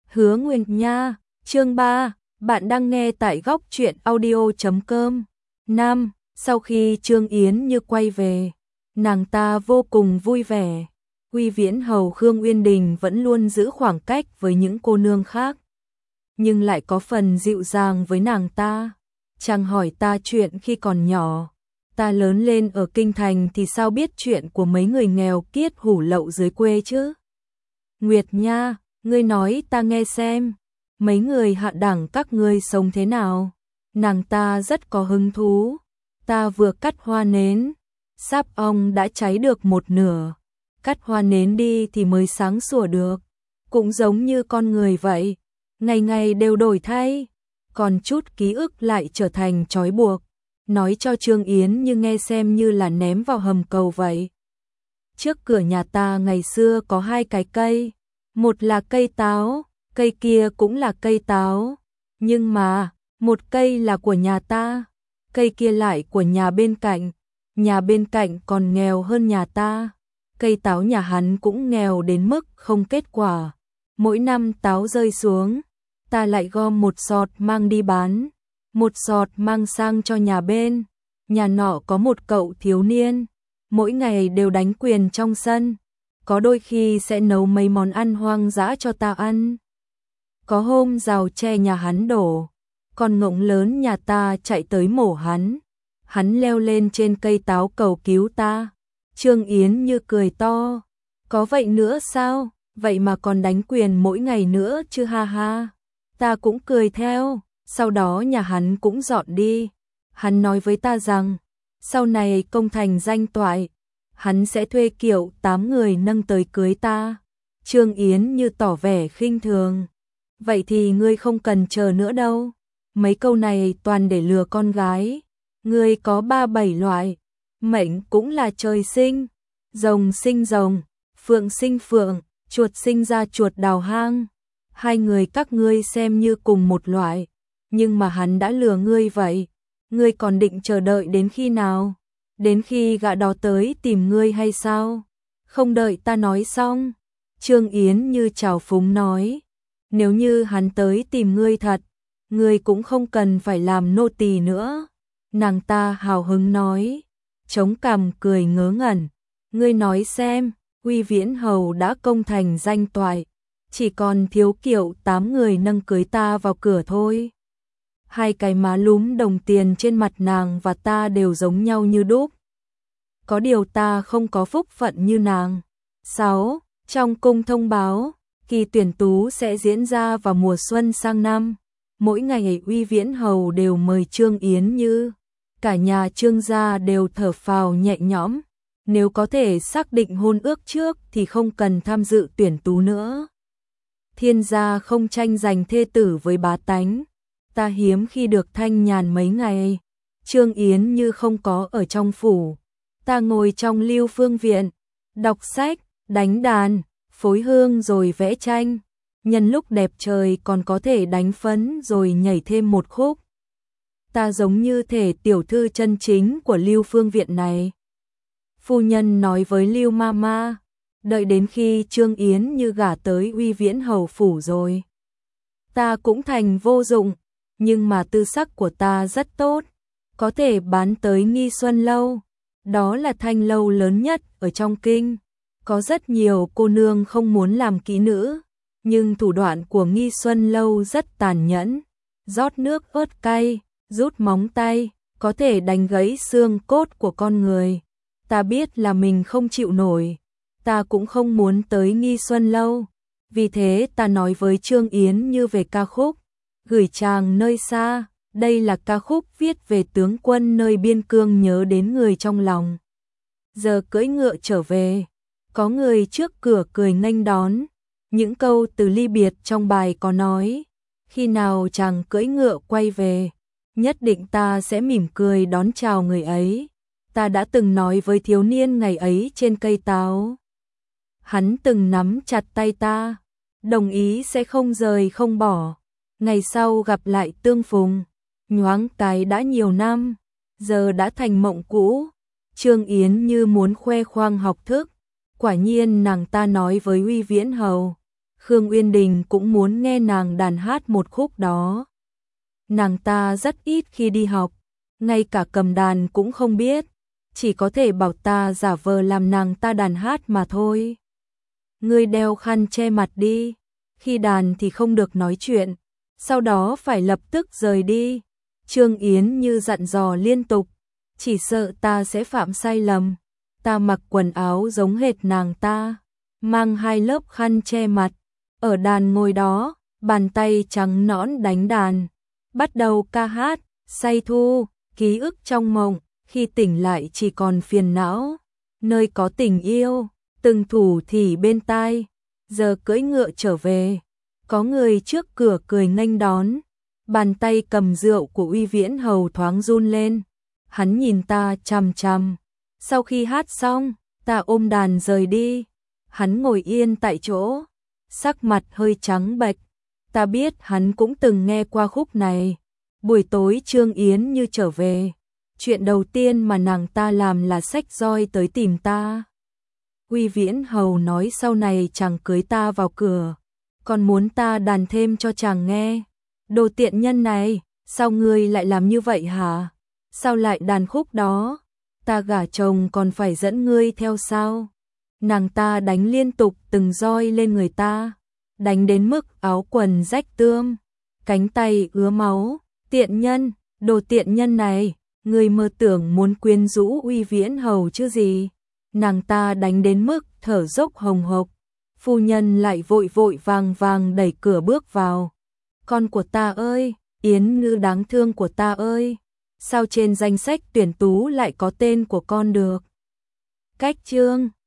Hứa Nguyên Nha, chương 3, bạn đang nghe tại góc truyện audio.com. Nam, sau khi Trương Yến Như quay về, nàng ta vô cùng vui vẻ. Uy Viễn Hầu Khương Uyên Đình vẫn luôn giữ khoảng cách với những cô nương khác, nhưng lại có phần dịu dàng với nàng ta. Chàng hỏi ta chuyện khi còn nhỏ, ta lớn lên ở kinh thành thì sao biết chuyện của mấy người nghèo kiết hủ lậu dưới quê chứ? Nguyệt Nha, ngươi nói ta nghe xem, mấy người hạ đẳng các ngươi sống thế nào? Nàng ta rất có hứng thú. Ta vừa cắt hoa nến, sáp ong đã cháy được một nửa, cắt hoa nến đi thì mới sáng sủa được, cũng giống như con người vậy, ngày ngày đều đổi thay, còn chút ký ức lại trở thành trói buộc, nói cho Trương Yến Như nghe xem như là ném vào hầm cầu vậy. Trước cửa nhà ta ngày xưa có hai cái cây, một là cây táo, cây kia cũng là cây táo, nhưng mà một cây là của nhà ta, cây kia lại của nhà bên cạnh còn nghèo hơn nhà ta. Cây táo nhà hắn cũng nghèo đến mức không kết quả, mỗi năm táo rơi xuống, ta lại gom một sọt mang đi bán, một sọt mang sang cho nhà bên. Nhà nọ có một cậu thiếu niên, mỗi ngày đều đánh quyền trong sân, có đôi khi sẽ nấu mấy món ăn hoang dã cho ta ăn. Có hôm rào tre nhà hắn đổ, con ngỗng lớn nhà ta chạy tới mổ hắn leo lên trên cây táo cầu cứu ta. Trương Yến Như cười to, có vậy nữa sao, vậy mà còn đánh quyền mỗi ngày nữa chứ, ha ha. Ta cũng cười theo, sau đó nhà hắn cũng dọn đi. Hắn nói với ta rằng, sau này công thành danh toại, hắn sẽ thuê kiệu 8 người nâng tới cưới ta. Trương Yến Như tỏ vẻ khinh thường, vậy thì ngươi không cần chờ nữa đâu, mấy câu này toàn để lừa con gái. Ngươi có 37 loại, mệnh cũng là trời sinh, rồng sinh rồng, phượng sinh phượng, chuột sinh ra chuột đào hang. Hai người các ngươi xem như cùng một loại, nhưng mà hắn đã lừa ngươi vậy, ngươi còn định chờ đợi đến khi nào? Đến khi gã đó tới tìm ngươi hay sao? Không đợi ta nói xong, Trương Yến Như trào phúng nói, nếu như hắn tới tìm ngươi thật, ngươi cũng không cần phải làm nô tỳ nữa. Nàng ta hào hứng nói, chống cằm cười ngớ ngẩn, ngươi nói xem, Uy Viễn Hầu đã công thành danh toại, chỉ còn thiếu kiệu 8 người nâng cưới ta vào cửa thôi. Hai cái má lúm đồng tiền trên mặt nàng và ta đều giống nhau như đúc. Có điều ta không có phúc phận như nàng. 6. Trong cung thông báo, kỳ tuyển tú sẽ diễn ra vào mùa xuân sang năm. Mỗi ngày Uy Viễn Hầu đều mời Trương Yến Như. Cả nhà Trương gia đều thở phào nhẹ nhõm. Nếu có thể xác định hôn ước trước thì không cần tham dự tuyển tú nữa. Thiên gia không tranh giành thê tử với bá tánh. Ta hiếm khi được thanh nhàn mấy ngày. Trương Yến Như không có ở trong phủ. Ta ngồi trong Lưu Phương viện, đọc sách, đánh đàn, phối hương rồi vẽ tranh. Nhân lúc đẹp trời còn có thể đánh phấn rồi nhảy thêm một khúc. Ta giống như thể tiểu thư chân chính của Lưu Phương viện này. Phu nhân nói với Lưu Mama, đợi đến khi Trương Yến Như gả tới Uy Viễn Hầu phủ rồi, ta cũng thành vô dụng, nhưng mà tư sắc của ta rất tốt, có thể bán tới Nghi Xuân Lâu, đó là thanh lâu lớn nhất ở trong kinh. Có rất nhiều cô nương không muốn làm kỹ nữ, nhưng thủ đoạn của Nghi Xuân Lâu rất tàn nhẫn, rót nước ớt cay, rút móng tay, có thể đánh gãy xương cốt của con người. Ta biết là mình không chịu nổi, ta cũng không muốn tới Nghi Xuân Lâu. Vì thế ta nói với Trương Yến Như về ca khúc Gửi chàng nơi xa. Đây là ca khúc viết về tướng quân nơi biên cương nhớ đến người trong lòng. Giờ cưỡi ngựa trở về, có người trước cửa cười nghênh đón. Những câu từ ly biệt trong bài có nói, khi nào chàng cưỡi ngựa quay về, nhất định ta sẽ mỉm cười đón chào người ấy. Ta đã từng nói với thiếu niên ngày ấy trên cây táo. Hắn từng nắm chặt tay ta, đồng ý sẽ không rời không bỏ. Ngày sau gặp lại tương phùng, nhoáng cái đã nhiều năm, giờ đã thành mộng cũ. Trương Yến Như muốn khoe khoang học thức, quả nhiên nàng ta nói với Uy Viễn Hầu, Khương Uyên Đình cũng muốn nghe nàng đàn hát một khúc đó. Nàng ta rất ít khi đi học, ngay cả cầm đàn cũng không biết, chỉ có thể bảo ta giả vờ làm nàng ta đàn hát mà thôi. Ngươi đeo khăn che mặt đi, khi đàn thì không được nói chuyện, sau đó phải lập tức rời đi. Trương Yến Như dặn dò liên tục, chỉ sợ ta sẽ phạm sai lầm. Ta mặc quần áo giống hệt nàng ta, mang 2 lớp khăn che mặt, ở đàn ngồi đó, bàn tay trắng nõn đánh đàn, bắt đầu ca hát, say thu, ký ức trong mộng, khi tỉnh lại chỉ còn phiền não, nơi có tình yêu, từng thủ thỉ bên tai, giờ cưỡi ngựa trở về, có người trước cửa cười nghênh đón, bàn tay cầm rượu của Uy Viễn Hầu thoáng run lên, hắn nhìn ta chằm chằm, sau khi hát xong, ta ôm đàn rời đi, hắn ngồi yên tại chỗ, sắc mặt hơi trắng bệch, ta biết hắn cũng từng nghe qua khúc này. Buổi tối Trương Yến Như trở về, chuyện đầu tiên mà nàng ta làm là xách roi tới tìm ta. Uy Viễn Hầu nói sau này chàng cưới ta vào cửa, còn muốn ta đàn thêm cho chàng nghe. Đồ tiện nhân này, sao ngươi lại làm như vậy hả? Sao lại đàn khúc đó? Ta gả chồng còn phải dẫn ngươi theo sao? Nàng ta đánh liên tục từng roi lên người ta, đánh đến mức áo quần rách tươm, cánh tay ứa máu. Tiện nhân, đồ tiện nhân này, người mơ tưởng muốn quyến rũ Uy Viễn Hầu chứ gì. Nàng ta đánh đến mức thở dốc hồng hộc, phu nhân lại vội vội vàng vàng đẩy cửa bước vào. Con của ta ơi, Yến Ngư đáng thương của ta ơi, sao trên danh sách tuyển tú lại có tên của con được? Cách chương